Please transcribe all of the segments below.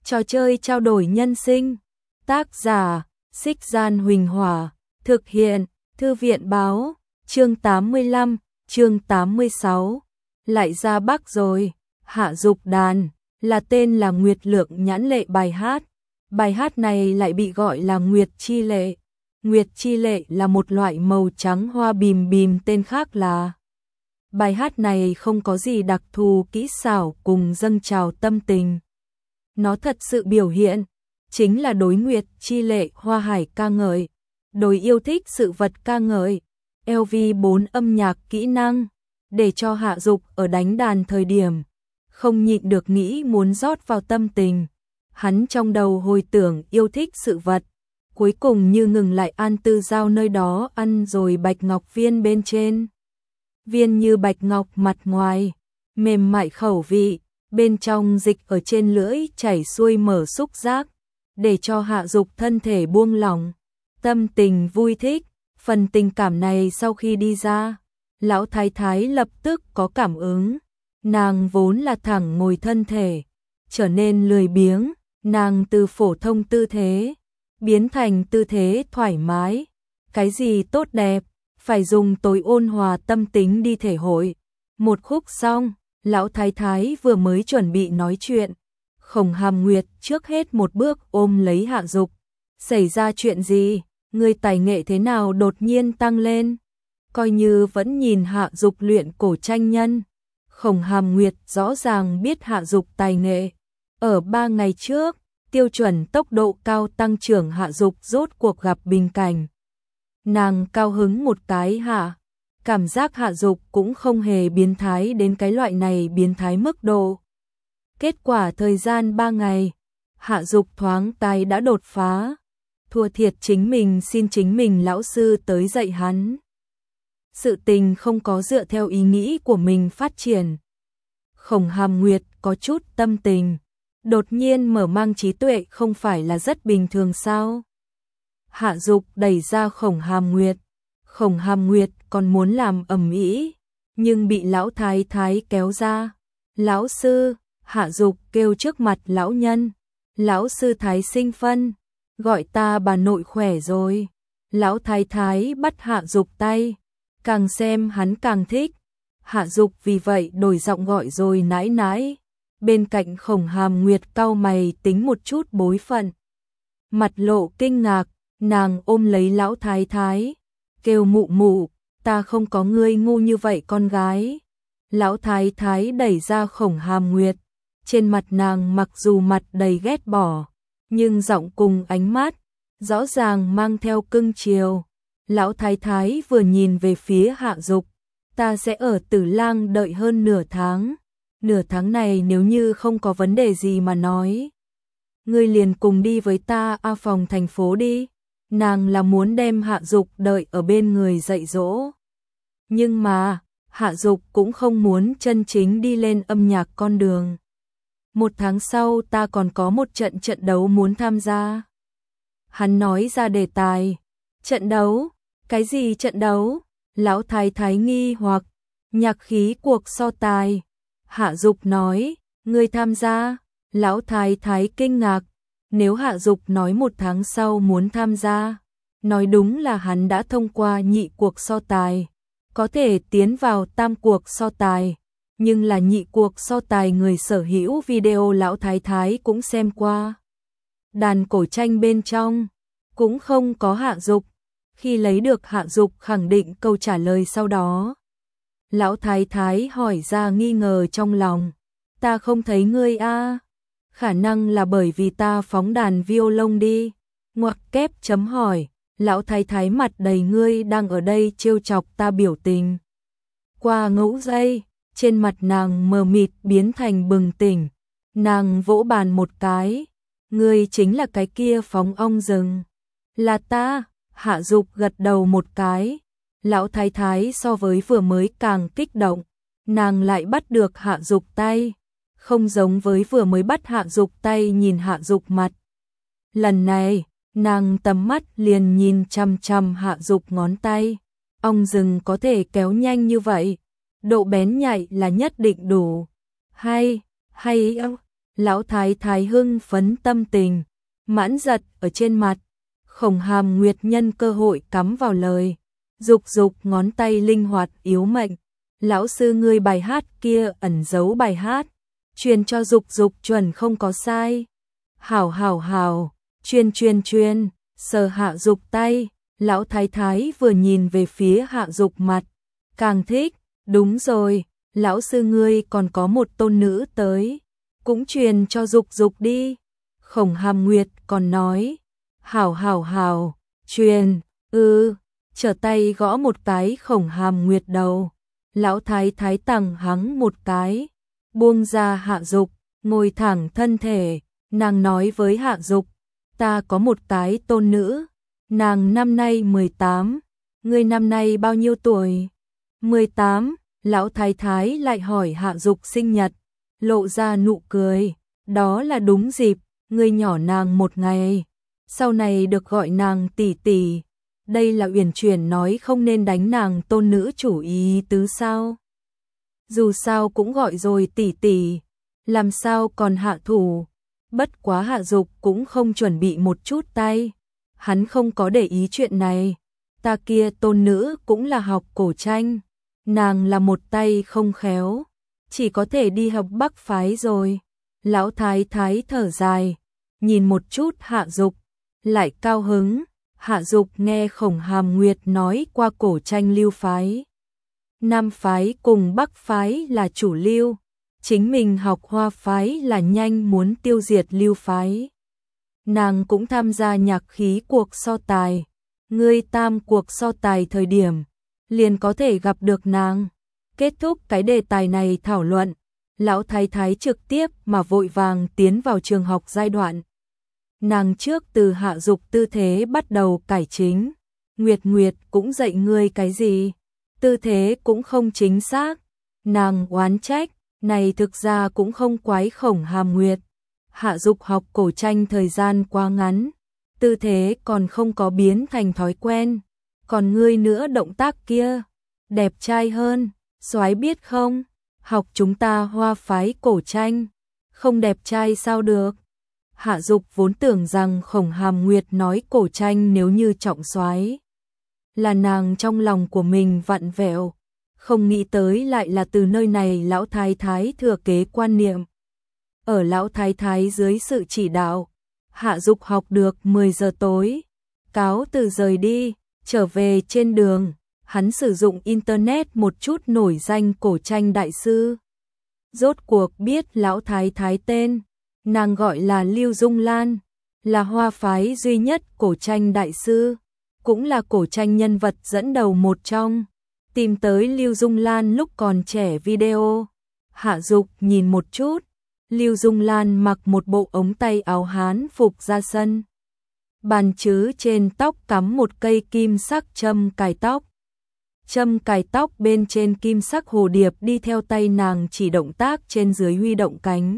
Trò chơi trao đổi nhân sinh. Tác giả, Xích Gian Huỳnh Hỏa. Thực hiện, Thư viện Báo. Chương 85, chương 86. Lại ra Bắc rồi. Hạ Dục Đàn là tên là Nguyệt Lượng nhãn lệ bài hát. Bài hát này lại bị gọi là Nguyệt Chi Lệ. Nguyệt Chi Lệ là một loại màu trắng hoa bìm bìm, tên khác là. Bài hát này không có gì đặc thù kỹ xảo cùng dâng trào tâm tình. Nó thật sự biểu hiện, chính là đối Nguyệt Chi Lệ hoa hải ca ngợi, đối yêu thích sự vật ca ngợi. LV4 âm nhạc kỹ năng, để cho Hạ Dục ở đánh đàn thời điểm, không nhịn được nghĩ muốn rót vào tâm tình. Hắn trong đầu hồi tưởng yêu thích sự vật, cuối cùng như ngừng lại An Tư Giao nơi đó ăn rồi bạch ngọc viên bên trên. Viên như bạch ngọc mặt ngoài, mềm mại khẩu vị, bên trong dịch ở trên lưỡi chảy xuôi mở xúc giác, để cho Hạ Dục thân thể buông lỏng, tâm tình vui thích. Phần tình cảm này sau khi đi ra, lão thái thái lập tức có cảm ứng. Nàng vốn là thẳng ngồi thân thể, trở nên lười biếng, nàng từ phổ thông tư thế biến thành tư thế thoải mái. Cái gì tốt đẹp, phải dùng tối ôn hòa tâm tính đi thể hội. Một khúc xong, lão thái thái vừa mới chuẩn bị nói chuyện, Khổng Hàm Nguyệt trước hết một bước ôm lấy Hạ Dục. Xảy ra chuyện gì? Người tài nghệ thế nào đột nhiên tăng lên? Coi như vẫn nhìn Hạ Dục luyện cổ tranh nhân, Khổng Hàm Nguyệt rõ ràng biết Hạ Dục tài nghệ. Ở 3 ngày trước, tiêu chuẩn tốc độ cao tăng trưởng Hạ Dục rốt cuộc gặp bình cảnh. Nàng cao hứng một cái hạ, cảm giác Hạ Dục cũng không hề biến thái đến cái loại này biến thái mức độ. Kết quả thời gian 3 ngày, Hạ Dục thoáng cái đã đột phá. Thua thiệt chính mình xin chính mình lão sư tới dạy hắn. Sự tình không có dựa theo ý nghĩ của mình phát triển. Khổng Hàm Nguyệt có chút tâm tình, đột nhiên mở mang trí tuệ không phải là rất bình thường sao? Hạ Dục đẩy ra Khổng Hàm Nguyệt. Khổng Hàm Nguyệt còn muốn làm ầm ĩ, nhưng bị lão thái thái kéo ra. Lão sư, Hạ Dục kêu trước mặt lão nhân. Lão sư thái sinh phân, gọi ta bà nội khỏe rồi. Lão thái thái bắt Hạ Dục tay, càng xem hắn càng thích. Hạ Dục vì vậy đổi giọng gọi rồi nãi nãi. Bên cạnh Khổng Hàm Nguyệt cau mày tính một chút bối phận, mặt lộ kinh ngạc, nàng ôm lấy lão thái thái, kêu mụ mụ, ta không có ngươi ngu như vậy con gái. Lão thái thái đẩy ra Khổng Hàm Nguyệt, trên mặt nàng mặc dù mặt đầy ghét bỏ, nhưng giọng cùng ánh mắt rõ ràng mang theo cưng chiều. Lão thái thái vừa nhìn về phía Hạ Dục, ta sẽ ở Tử Lang đợi hơn nửa tháng. Nửa tháng này nếu như không có vấn đề gì mà nói, ngươi liền cùng đi với ta phòng thành phố đi. Nàng là muốn đem Hạ Dục đợi ở bên người dạy dỗ. Nhưng mà, Hạ Dục cũng không muốn chân chính đi lên âm nhạc con đường. 1 tháng sau ta còn có một trận đấu muốn tham gia. Hắn nói ra đề tài. Trận đấu? Cái gì trận đấu? Lão thái thái nghi hoặc. Nhạc khí cuộc so tài. Hạ Dục nói, ngươi tham gia. Lão thái thái kinh ngạc. Nếu Hạ Dục nói 1 tháng sau muốn tham gia, nói đúng là hắn đã thông qua nhị cuộc so tài, có thể tiến vào tam cuộc so tài. Nhưng là nhị cuộc so tài người sở hữu video lão thái thái cũng xem qua. Đàn cổ tranh bên trong cũng không có Hạ Dục. Khi lấy được Hạ Dục khẳng định câu trả lời sau đó, lão thái thái hỏi ra nghi ngờ trong lòng. Ta không thấy ngươi a. Khả năng là bởi vì ta phóng đàn violon đi. Ngoặc kép chấm hỏi. Lão thái thái mặt đầy ngươi đang ở đây trêu chọc ta biểu tình. Qua ngẫu giây, trên mặt nàng mờ mịt biến thành bừng tỉnh. Nàng vỗ bàn một cái. Ngươi chính là cái kia phóng ong rừng. Là ta. Hạ Dục gật đầu một cái. Lão thái thái so với vừa mới càng kích động. Nàng lại bắt được Hạ Dục tay. Không giống với vừa mới bắt Hạ Dục tay nhìn Hạ Dục mặt. Lần này, nàng tầm mắt liền nhìn chằm chằm Hạ Dục ngón tay. Ong rừng có thể kéo nhanh như vậy, độ bén nhạy là nhất định đủ. Hay, Lão thái thái hưng phấn tâm tình, mãn giật ở trên mặt. Khổng Hàm Nguyệt nhân cơ hội cắm vào lời, dục dục ngón tay linh hoạt yếu mệnh. Lão sư ngươi bài hát kia ẩn giấu bài hát, truyền cho dục dục chuẩn không có sai. Hảo hảo hảo, chuyên, sờ Hạ Dục tay, lão thái thái vừa nhìn về phía Hạ Dục mặt, càng thích, đúng rồi, lão sư ngươi còn có một tôn nữ tới, cũng truyền cho dục dục đi. Khổng Hàm Nguyệt còn nói, hảo hảo hảo, truyền, trở tay gõ một cái Khổng Hàm Nguyệt đầu. Lão thái thái tằng hắng một cái, buông ra Hạ Dục, ngồi thẳng thân thể, nàng nói với Hạ Dục, ta có một cái tôn nữ, nàng năm nay 18, ngươi năm nay bao nhiêu tuổi? 18, lão thái thái lại hỏi Hạ Dục sinh nhật, lộ ra nụ cười, đó là đúng dịp, ngươi nhỏ nàng một ngày, sau này được gọi nàng tỷ tỷ. Đây là uyển chuyển nói không nên đánh nàng tôn nữ chủ ý tứ sao? Dù sao cũng gọi rồi tỷ tỷ, làm sao còn hạ thủ? Bất quá Hạ Dục cũng không chuẩn bị một chút tay, hắn không có để ý chuyện này. Ta kia tôn nữ cũng là học cổ tranh, nàng là một tay không khéo, chỉ có thể đi học Bắc phái rồi. Lão thái thái thở dài, nhìn một chút Hạ Dục, lại cao hứng. Hạ Dục nghe Khổng Hàm Nguyệt nói qua cổ tranh lưu phái, Nam phái cùng Bắc phái là chủ lưu, chính mình học Hoa phái là nhanh muốn tiêu diệt lưu phái. Nàng cũng tham gia nhạc khí cuộc so tài, ngươi tam cuộc so tài thời điểm, liền có thể gặp được nàng. Kết thúc cái đề tài này thảo luận, lão thái thái trực tiếp mà vội vàng tiến vào trường học giai đoạn. Nàng trước từ Hạ Dục tư thế bắt đầu cải chính. Nguyệt Nguyệt cũng dạy ngươi cái gì? Tư thế cũng không chính xác. Nàng oán trách, này thực ra cũng không quái Khổng Hàm Nguyệt. Hạ Dục học cổ tranh thời gian quá ngắn, tư thế còn không có biến thành thói quen. Còn ngươi nữa động tác kia, đẹp trai hơn, soái biết không? Học chúng ta Hoa phái cổ tranh, không đẹp trai sao được? Hạ Dục vốn tưởng rằng Khổng Hàm Nguyệt nói cổ tranh nếu như trọng soái, là nàng trong lòng của mình vặn vẹo, không nghĩ tới lại là từ nơi này lão thái thái thừa kế quan niệm. Ở lão thái thái dưới sự chỉ đạo, Hạ Dục học được 10 giờ tối, cáo từ rời đi, trở về trên đường, hắn sử dụng internet một chút nổi danh cổ tranh đại sư. Rốt cuộc biết lão thái thái tên, nàng gọi là Lưu Dung Lan, là Hoa phái duy nhất cổ tranh đại sư, cũng là cổ tranh nhân vật dẫn đầu một trong. Tìm tới Lưu Dung Lan lúc còn trẻ video. Hạ Dục nhìn một chút, Lưu Dung Lan mặc một bộ ống tay áo Hán phục ra sân. Bàn chứ trên tóc cắm một cây kim sắc châm cài tóc. Châm cài tóc bên trên kim sắc hồ điệp đi theo tay nàng chỉ động tác trên dưới huy động cánh.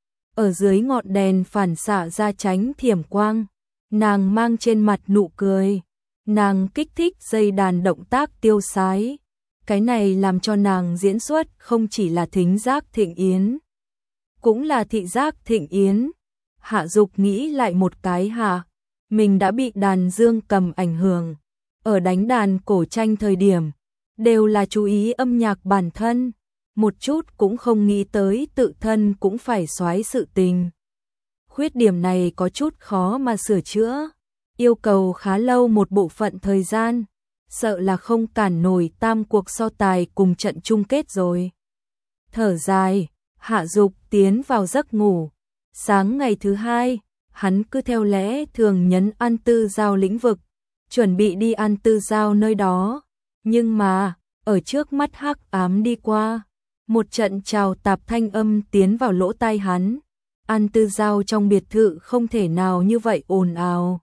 Ở dưới ngọn đèn phản xạ ra tránh thiểm quang, nàng mang trên mặt nụ cười, nàng kích thích dây đàn động tác tiêu sái. Cái này làm cho nàng diễn xuất không chỉ là thính giác thịnh yến, cũng là thị giác thịnh yến. Hạ Dục nghĩ lại một cái mình đã bị đàn dương cầm ảnh hưởng, ở đánh đàn cổ tranh thời điểm, đều là chú ý âm nhạc bản thân, một chút cũng không nghĩ tới tự thân cũng phải soái sự tình. Khuyết điểm này có chút khó mà sửa chữa, yêu cầu khá lâu một bộ phận thời gian, sợ là không cản nổi tam cuộc so tài cùng trận chung kết rồi. Thở dài, Hạ Dục tiến vào giấc ngủ. Sáng ngày thứ hai, hắn cứ theo lẽ thường nhấn An Tư Giao lĩnh vực, chuẩn bị đi An Tư Giao nơi đó, nhưng mà, ở trước mắt hắc ám đi qua, một trận chào tạp thanh âm tiến vào lỗ tai hắn. An Tư Giao trong biệt thự không thể nào như vậy ồn ào.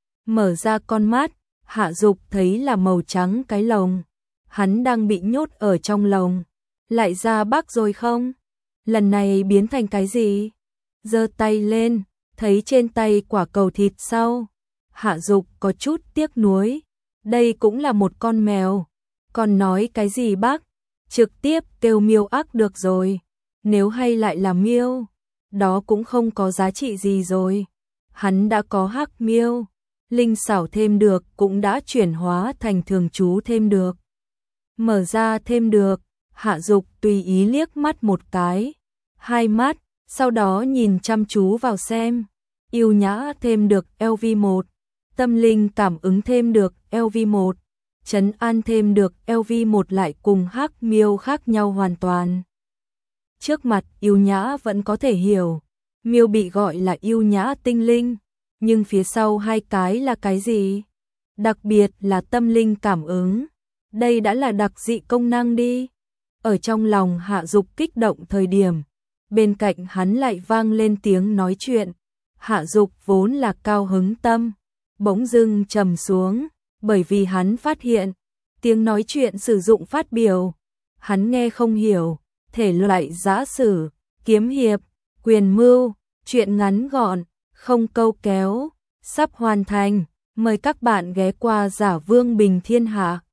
Mở ra con mắt, Hạ Dục thấy là màu trắng cái lồng. Hắn đang bị nhốt ở trong lồng. Lại ra Bắc rồi không? Lần này biến thành cái gì? Giơ tay lên, thấy trên tay quả cầu thịt sau. Hạ Dục có chút tiếc nuối. Đây cũng là một con mèo. Còn nói cái gì bác? Trực tiếp kêu miêu ác được rồi. Nếu hay lại là miêu. đó cũng không có giá trị gì rồi. Hắn đã có hắc miêu, linh xảo thêm được cũng đã chuyển hóa thành thường trú thêm được. Mở ra thêm được, Hạ Dục tùy ý liếc mắt một cái, hai mắt, sau đó nhìn chăm chú vào xem. Yêu nhã thêm được LV1, tâm linh cảm ứng thêm được LV1, trấn an thêm được LV1 lại cùng hắc miêu khác nhau hoàn toàn. Trước mặt yêu nhã vẫn có thể hiểu, miêu bị gọi là yêu nhã tinh linh, nhưng phía sau hai cái là cái gì? Đặc biệt là tâm linh cảm ứng. Đây đã là đặc dị công năng đi. Ở trong lòng Hạ Dục kích động thời điểm, bên cạnh hắn lại vang lên tiếng nói chuyện. Hạ Dục vốn là cao hứng tâm, bỗng dưng trầm xuống, bởi vì hắn phát hiện, tiếng nói chuyện sử dụng phát biểu, hắn nghe không hiểu, thể loại giã sử, kiếm hiệp, quyền mưu, chuyện ngắn gọn, không câu kéo, sắp hoàn thành, mời các bạn ghé qua Giả Vương Bình Thiên Hạ.